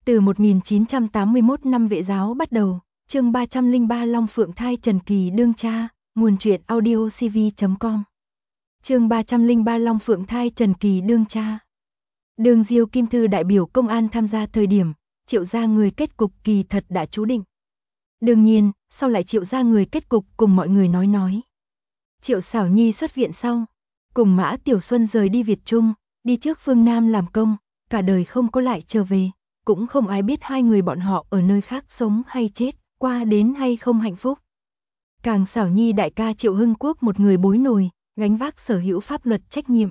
Từ 1981 năm Vệ giáo bắt đầu, chương 303 Long Phượng thai Trần Kỳ đương cha, nguồn truyện audiocv.com. Chương 303 Long Phượng thai Trần Kỳ đương cha. Đường Diêu Kim Thư đại biểu công an tham gia thời điểm, Triệu gia người kết cục kỳ thật đã chú định. Đương nhiên, sau lại Triệu gia người kết cục cùng mọi người nói. Triệu Xảo Nhi xuất viện sau, cùng Mã Tiểu Xuân rời đi Việt Trung, đi trước phương Nam làm công, cả đời không có lại trở về, cũng không ai biết hai người bọn họ ở nơi khác sống hay chết, qua đến hay không hạnh phúc. Càng Xảo Nhi đại ca Triệu Hưng Quốc một người bối nổi, gánh vác sở hữu pháp luật trách nhiệm.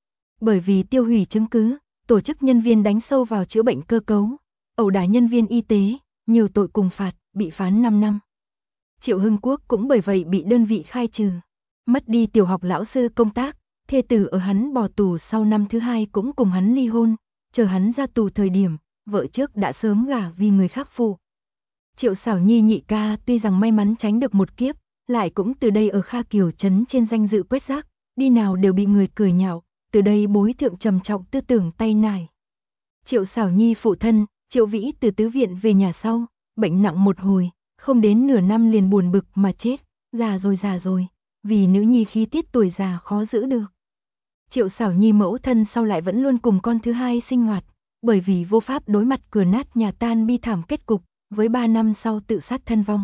Bởi vì tiêu hủy chứng cứ, tổ chức nhân viên đánh sâu vào chữa bệnh cơ cấu, ẩu đả nhân viên y tế, nhiều tội cùng phạt, bị phán 5 năm. Triệu Hưng Quốc cũng bởi vậy bị đơn vị khai trừ, mất đi tiểu học lão sư công tác, thê tử ở hắn bỏ tù sau năm thứ hai cũng cùng hắn ly hôn, chờ hắn ra tù thời điểm, vợ trước đã sớm gả vì người khác phụ. Triệu Xảo Nhi nhị ca tuy rằng may mắn tránh được một kiếp, lại cũng từ đây ở Kha Kiều trấn trên danh dự quét rác, đi nào đều bị người cười nhạo, từ đây bối thượng trầm trọng tư tưởng tay nải. Triệu Xảo Nhi phụ thân, Triệu Vĩ từ tứ viện về nhà sau, bệnh nặng một hồi, không đến nửa năm liền buồn bực mà chết, già rồi, vì nữ nhi khí tiết tuổi già khó giữ được. Triệu Xảo Nhi mẫu thân sau lại vẫn luôn cùng con thứ hai sinh hoạt, bởi vì vô pháp đối mặt cửa nát nhà tan bi thảm kết cục, với 3 năm sau tự sát thân vong.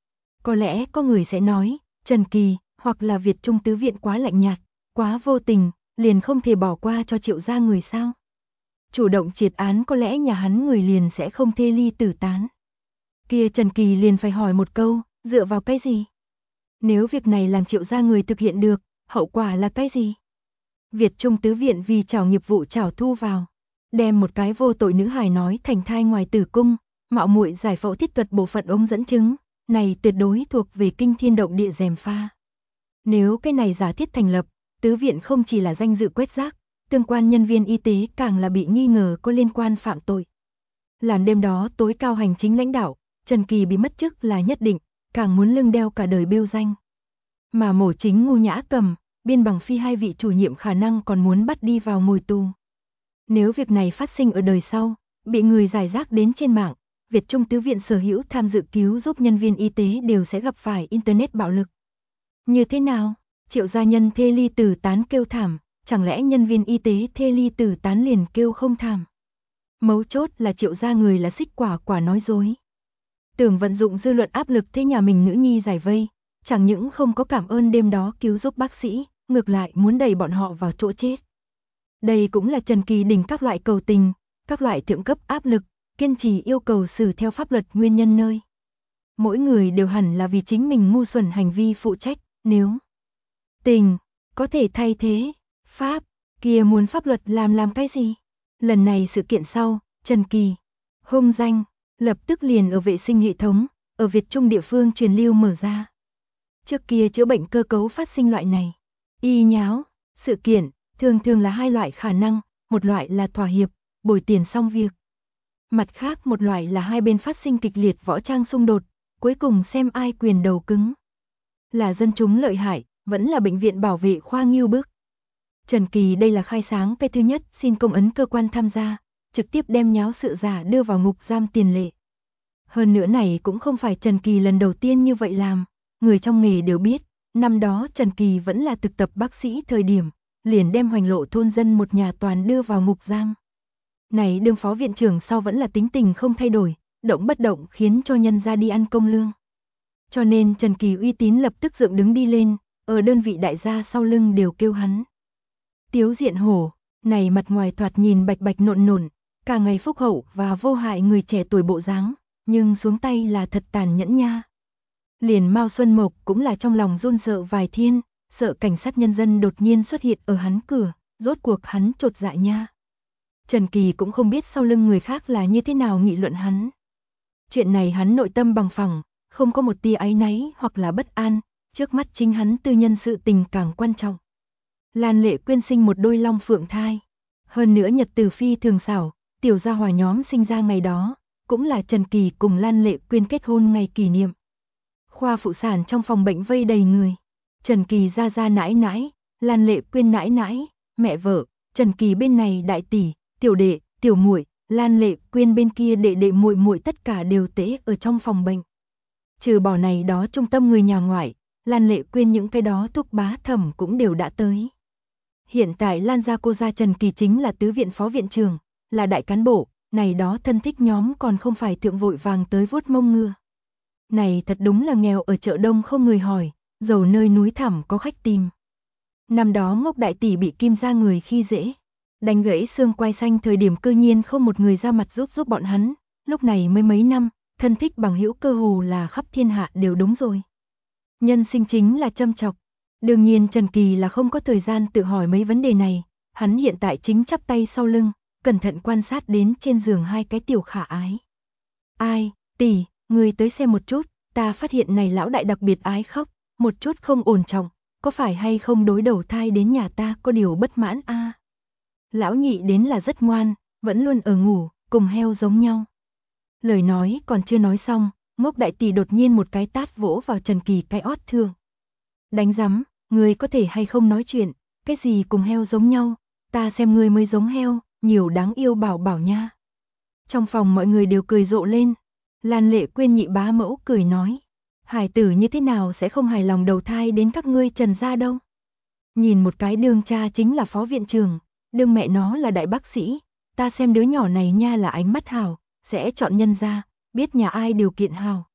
Có lẽ có người sẽ nói, Trần Kỳ, hoặc là Việt Trung tứ viện quá lạnh nhạt, quá vô tình, liền không thể bỏ qua cho Triệu gia người sao. Chủ động triệt án có lẽ nhà hắn người liền sẽ không thê ly tử tán. Kia Trần Kỳ liền phải hỏi một câu, dựa vào cái gì? Nếu việc này làm Triệu gia người thực hiện được, hậu quả là cái gì? Việt Trung tứ viện vì trảo nghiệp vụ trảo thu vào, đem một cái vô tội nữ hài nói thành thai ngoài tử cung, mạo muội giải phẫu thiết thuật bộ phận ống dẫn chứng, này tuyệt đối thuộc về kinh thiên động địa gièm pha. Nếu cái này giả thiết thành lập, tứ viện không chỉ là danh dự quét rác, tương quan nhân viên y tế càng là bị nghi ngờ có liên quan phạm tội. Làm đêm đó tối cao hành chính lãnh đạo, Trần Kỳ bị mất chức là nhất định, càng muốn lưng đeo cả đời bêu danh. Mà Mổ Chính Ngô Nhã Cầm, Biên Bằng Phi hai vị chủ nhiệm khả năng còn muốn bắt đi vào ngồi tù. Nếu việc này phát sinh ở đời sau, bị người giải rác đến trên mạng, Việt Trung tứ viện sở hữu tham dự cứu giúp nhân viên y tế đều sẽ gặp phải internet bạo lực. Như thế nào? Triệu gia nhân thê ly tử tán kêu thảm, chẳng lẽ nhân viên y tế thê ly tử tán liền kêu không thảm? Mấu chốt là Triệu gia người là xích quả nói dối. Tưởng vận dụng dư luận áp lực thế nhà mình nữ nhi giải vây, chẳng những không có cảm ơn đêm đó cứu giúp bác sĩ, ngược lại muốn đẩy bọn họ vào chỗ chết. Đây cũng là Trần Kỳ đỉnh các loại cầu tình, các loại thượng cấp áp lực, kiên trì yêu cầu xử theo pháp luật nguyên nhân nơi. Mỗi người đều hẳn là vì chính mình ngu xuẩn hành vi phụ trách, nếu tình có thể thay thế pháp, kia muốn pháp luật làm cái gì? Lần này sự kiện sau, Trần Kỳ hung danh lập tức liền ở vệ sinh hệ thống, ở Việt Trung địa phương truyền lưu mở ra. Trước kia chữa bệnh cơ cấu phát sinh loại này y nháo sự kiện, thường là hai loại khả năng, một loại là thỏa hiệp, bồi tiền xong việc. Mặt khác một loại là hai bên phát sinh kịch liệt võ trang xung đột, cuối cùng xem ai quyền đầu cứng. Là dân chúng lợi hại, vẫn là bệnh viện bảo vệ khoa nghiêu bức. Trần Kỳ đây là khai sáng cái thứ nhất xin công ấn cơ quan tham gia, trực tiếp đem nháo sự giả đưa vào ngục giam tiền lệ. Hơn nữa này cũng không phải Trần Kỳ lần đầu tiên như vậy làm, người trong nghề đều biết, năm đó Trần Kỳ vẫn là thực tập bác sĩ thời điểm, liền đem Hoành Lộ thôn dân một nhà toàn đưa vào ngục giam. Này đương phó viện trưởng sau vẫn là tính tình không thay đổi, động bất động khiến cho nhân ra đi ăn công lương. Cho nên Trần Kỳ uy tín lập tức dựng đứng đi lên, ở đơn vị đại gia sau lưng đều kêu hắn Tiếu Diện Hổ, này mặt ngoài thoạt nhìn bạch nộn, cả ngày phúc hậu và vô hại người trẻ tuổi bộ dáng, nhưng xuống tay là thật tàn nhẫn nha. Liền Mao Xuân Mộc cũng là trong lòng run sợ vài thiên, sợ cảnh sát nhân dân đột nhiên xuất hiện ở hắn cửa, rốt cuộc hắn chột dạ nha. Trần Kỳ cũng không biết sau lưng người khác là như thế nào nghị luận hắn. Chuyện này hắn nội tâm bằng phẳng, không có một tia áy náy hoặc là bất an, trước mắt chính hắn tư nhân sự tình càng quan trọng. Lan Lệ Quyên sinh một đôi long phượng thai. Hơn nữa nhật tử phi thường xảo, tiểu gia hòa nhóm sinh ra ngày đó, cũng là Trần Kỳ cùng Lan Lệ Quyên kết hôn ngày kỷ niệm. Khoa phụ sản trong phòng bệnh vây đầy người. Trần Kỳ ra nãi, Lan Lệ Quyên nãi, mẹ vợ, Trần Kỳ bên này đại tỷ, tiểu đệ, tiểu muội, Lan Lệ Quyên bên kia đệ đệ muội muội tất cả đều tễ ở trong phòng bệnh. Trừ bỏ này đó trung tâm người nhà ngoại, Lan Lệ Quyên những cái đó thúc bá thẩm cũng đều đã tới. Hiện tại Lan gia cô gia Trần Kỳ chính là tứ viện phó viện trưởng, là đại cán bộ, này đó thân thích nhóm còn không phải thượng vội vàng tới vuốt mông ngựa. Này thật đúng là nghèo ở chợ đông không người hỏi, giàu nơi núi thẳm có khách tìm. Năm đó Ngốc đại tỷ bị Kim gia người khi dễ, đánh gãy xương quai xanh thời điểm cư nhiên không một người ra mặt giúp bọn hắn, lúc này mới mấy năm, thân thích bằng hữu cơ hồ là khắp thiên hạ đều đúng rồi. Nhân sinh chính là châm chọc. Đương nhiên Trần Kỳ là không có thời gian tự hỏi mấy vấn đề này, hắn hiện tại chính chắp tay sau lưng, cẩn thận quan sát đến trên giường hai cái tiểu khả ái. Ai, tỷ, người tới xem một chút, ta phát hiện này lão đại đặc biệt ái khóc, một chút không ổn trọng, có phải hay không đối đầu thai đến nhà ta có điều bất mãn a? Lão nhị đến là rất ngoan, vẫn luôn ở ngủ, cùng heo giống nhau. Lời nói còn chưa nói xong, Ngốc đại tỷ đột nhiên một cái tát vỗ vào Trần Kỳ cái ót thương. Đánh rắm, người có thể hay không nói chuyện, cái gì cùng heo giống nhau, ta xem người mới giống heo, nhiều đáng yêu bảo bảo nha. Trong phòng mọi người đều cười rộ lên, Lan Lệ Quyên nhị bá mẫu cười nói, hải tử như thế nào sẽ không hài lòng đầu thai đến các ngươi Trần gia đâu. Nhìn một cái đương cha chính là phó viện trưởng, đương mẹ nó là đại bác sĩ, ta xem đứa nhỏ này nha là ánh mắt hảo, sẽ chọn nhân gia, biết nhà ai điều kiện hảo.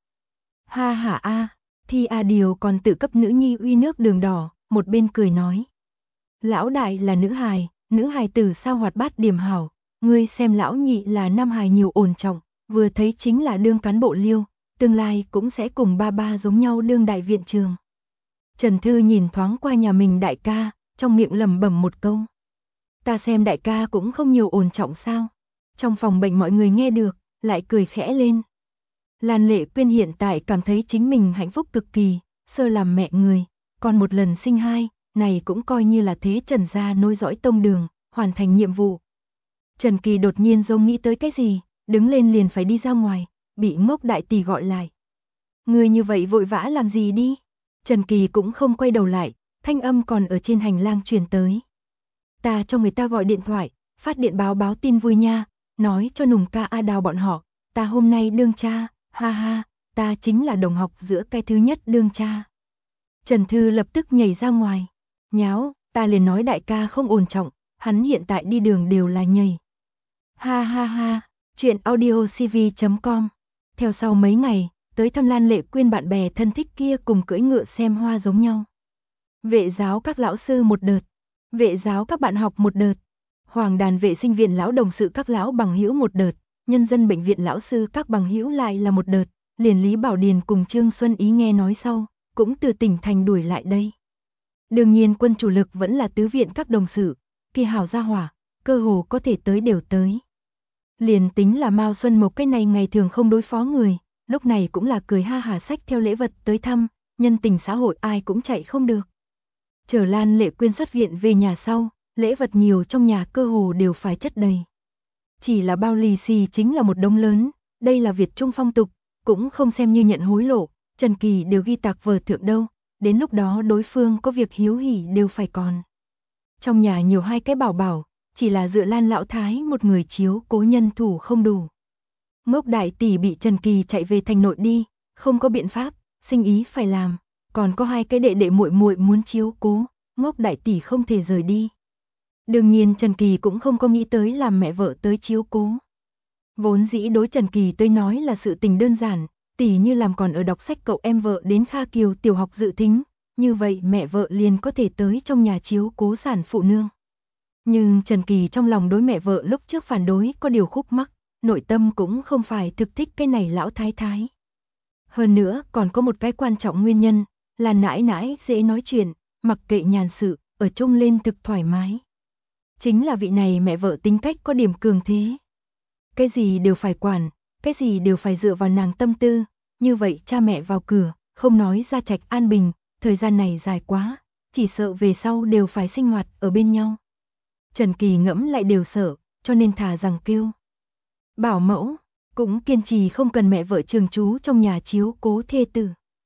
Ha ha a, Thi A Điều còn tự cấp nữ nhi uy nước đường đỏ, một bên cười nói. Lão đại là nữ hài tử sao hoạt bát điểm hảo, ngươi xem lão nhị là nam hài nhiều ổn trọng, vừa thấy chính là đương cán bộ liêu, tương lai cũng sẽ cùng ba ba giống nhau đương đại viện trường. Trần Thư nhìn thoáng qua nhà mình đại ca, trong miệng lẩm bẩm một câu. Ta xem đại ca cũng không nhiều ổn trọng sao. Trong phòng bệnh mọi người nghe được, lại cười khẽ lên. Lan Lệ Quyên hiện tại cảm thấy chính mình hạnh phúc cực kỳ, sơ làm mẹ người, còn một lần sinh hai, này cũng coi như là thế Trần gia nối dõi tông đường, hoàn thành nhiệm vụ. Trần Kỳ đột nhiên giống nghĩ tới cái gì, đứng lên liền phải đi ra ngoài, bị Ngốc đại tỷ gọi lại. Người như vậy vội vã làm gì đi? Trần Kỳ cũng không quay đầu lại, thanh âm còn ở trên hành lang truyền tới. Ta cho người ta gọi điện thoại, phát điện báo tin vui nha, nói cho Nùng ca A Đào bọn họ, ta hôm nay đương cha, ha ha, ta chính là đồng học giữa cái thứ nhất đương cha. Trần Thư lập tức nhảy ra ngoài, nháo, ta liền nói đại ca không ổn trọng, hắn hiện tại đi đường đều là nhảy. Ha ha ha, chuyện audiocv.com. Theo sau mấy ngày, tới thăm Lan Lệ Quyên bạn bè thân thích kia cùng cưỡi ngựa xem hoa giống nhau. Vệ giáo các lão sư một đợt, vệ giáo các bạn học một đợt, hoàng đàn vệ sinh viện lão đồng sự các lão bằng hữu một đợt, nhân dân bệnh viện lão sư các bằng hữu lại là một đợt, liền Lý Bảo Điền cùng Trương Xuân Ý nghe nói sau, cũng từ tỉnh thành đuổi lại đây. Đương nhiên quân chủ lực vẫn là tứ viện các đồng sự, kỳ hảo gia hỏa, cơ hồ có thể tới đều tới. Liền tính là Mao Xuân Mộc cái này ngày thường không đối phó người, lúc này cũng là cười ha hả xách theo lễ vật tới thăm, nhân tình xã hội ai cũng chạy không được. Chờ Lan Lệ Quyên xuất viện về nhà sau, lễ vật nhiều trong nhà cơ hồ đều phải chất đầy. Chỉ là bao lì xì chính là một đống lớn, đây là Việt Trung phong tục, cũng không xem như nhận hối lộ, Trần Kỳ đều ghi tạc vở thượng đâu, đến lúc đó đối phương có việc hiếu hỉ đều phải còn. Trong nhà nhiều hai cái bảo bảo, chỉ là dựa Lan lão thái một người chiếu cố nhân thủ không đủ. Ngốc đại tỷ bị Trần Kỳ chạy về thành nội đi, không có biện pháp, sinh ý phải làm, còn có hai cái đệ đệ muội muội muốn chiếu cố, Ngốc đại tỷ không thể rời đi. Đương nhiên Trần Kỳ cũng không có nghĩ tới làm mẹ vợ tới chiếu cố. Vốn dĩ đối Trần Kỳ tới nói là sự tình đơn giản, tỉ như làm còn ở đọc sách cậu em vợ đến Kha Kiều tiểu học dự thính, như vậy mẹ vợ liền có thể tới trong nhà chiếu cố sản phụ nương. Nhưng Trần Kỳ trong lòng đối mẹ vợ lúc trước phản đối có điều khúc mắc, nội tâm cũng không phải thực thích cái này lão thái thái. Hơn nữa còn có một cái quan trọng nguyên nhân, là nãi nãi dễ nói chuyện, mặc kệ nhàn sự, ở chung lên thực thoải mái. Chính là vị này mẹ vợ tính cách có điểm cường thế. Cái gì đều phải quản, cái gì đều phải dựa vào nàng tâm tư, như vậy cha mẹ vào cửa, không nói ra trạch an bình, thời gian này dài quá, chỉ sợ về sau đều phải sinh hoạt ở bên nhau. Trần Kỳ ngẫm lại đều sợ, cho nên thà rằng kêu bảo mẫu, cũng kiên trì không cần mẹ vợ trường trú trong nhà chiếu cố thê tử.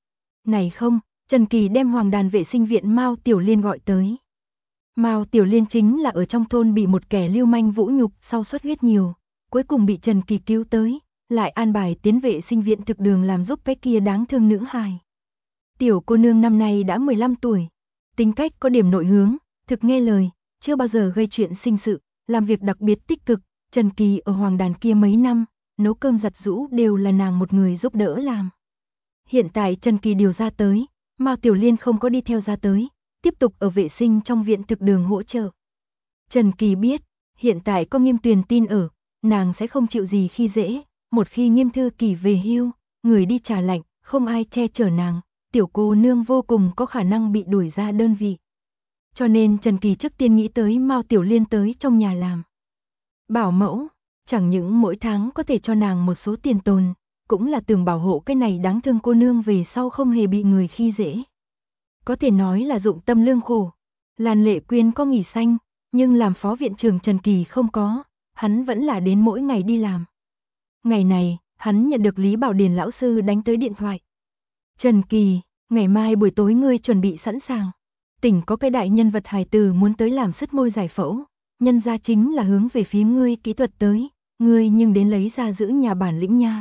Này không, Trần Kỳ đem hoàng đàn vệ sinh viện Mao Tiểu Liên gọi tới. Mao Tiểu Liên chính là ở trong thôn bị một kẻ lưu manh vũ nhục sau xuất huyết nhiều, cuối cùng bị Trần Kỳ cứu tới, lại an bài tiến vệ sinh viện thực đường làm giúp cái kia đáng thương nữ hài. Tiểu cô nương năm nay đã 15 tuổi, tính cách có điểm nội hướng, thực nghe lời, chưa bao giờ gây chuyện sinh sự, làm việc đặc biệt tích cực. Trần Kỳ ở Hoàng Đàn kia mấy năm, nấu cơm giặt giũ đều là nàng một người giúp đỡ làm. Hiện tại Trần Kỳ điều ra tới, Mao Tiểu Liên không có đi theo ra tới, tiếp tục ở vệ sinh trong viện thực đường hỗ trợ. Trần Kỳ biết, hiện tại có Nghiêm Tuyền tin ở, nàng sẽ không chịu gì khi dễ, một khi Nghiêm Thư Kỳ về hưu, người đi trà lạnh, không ai che chở nàng, tiểu cô nương vô cùng có khả năng bị đuổi ra đơn vị. Cho nên Trần Kỳ trước tiên nghĩ tới Mao Tiểu Liên tới trong nhà làm bảo mẫu, chẳng những mỗi tháng có thể cho nàng một số tiền tồn, cũng là tưởng bảo hộ cái này đáng thương cô nương về sau không hề bị người khi dễ. Có thể nói là dụng tâm lương khổ. Lan Lệ Quyên có nghỉ xanh, nhưng làm phó viện trưởng Trần Kỳ không có, hắn vẫn là đến mỗi ngày đi làm. Ngày này, hắn nhận được Lý Bảo Điền lão sư đánh tới điện thoại. Trần Kỳ, ngày mai buổi tối ngươi chuẩn bị sẵn sàng. Tỉnh có cái đại nhân vật hài tử muốn tới làm sứt môi giải phẫu, nhân ra chính là hướng về phía ngươi kỹ thuật tới, ngươi nhưng đến lấy ra giữ nhà bản lĩnh nha.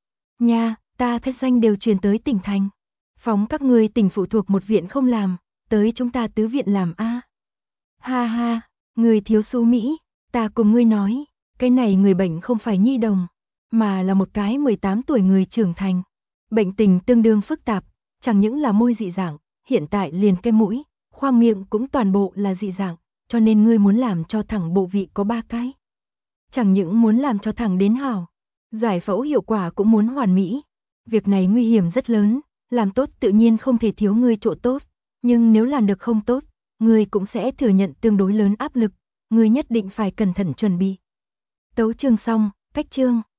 Nha, ta thất danh đều truyền tới tỉnh thành. Phóng các ngươi tỉnh phụ thuộc một viện không làm, tới chúng ta tứ viện làm a. Ha ha, người thiếu số Mỹ, ta cùng ngươi nói, cái này người bệnh không phải nhi đồng, mà là một cái 18 tuổi người trưởng thành. Bệnh tình tương đương phức tạp, chẳng những là môi dị dạng, hiện tại liền cái mũi, khoang miệng cũng toàn bộ là dị dạng, cho nên ngươi muốn làm cho thẳng bộ vị có 3 cái. Chẳng những muốn làm cho thẳng đến hảo, giải phẫu hiệu quả cũng muốn hoàn mỹ. Việc này nguy hiểm rất lớn, làm tốt tự nhiên không thể thiếu ngươi chỗ tốt, nhưng nếu làm được không tốt, ngươi cũng sẽ thừa nhận tương đối lớn áp lực, ngươi nhất định phải cẩn thận chuẩn bị. Tấu chương xong, cách chương.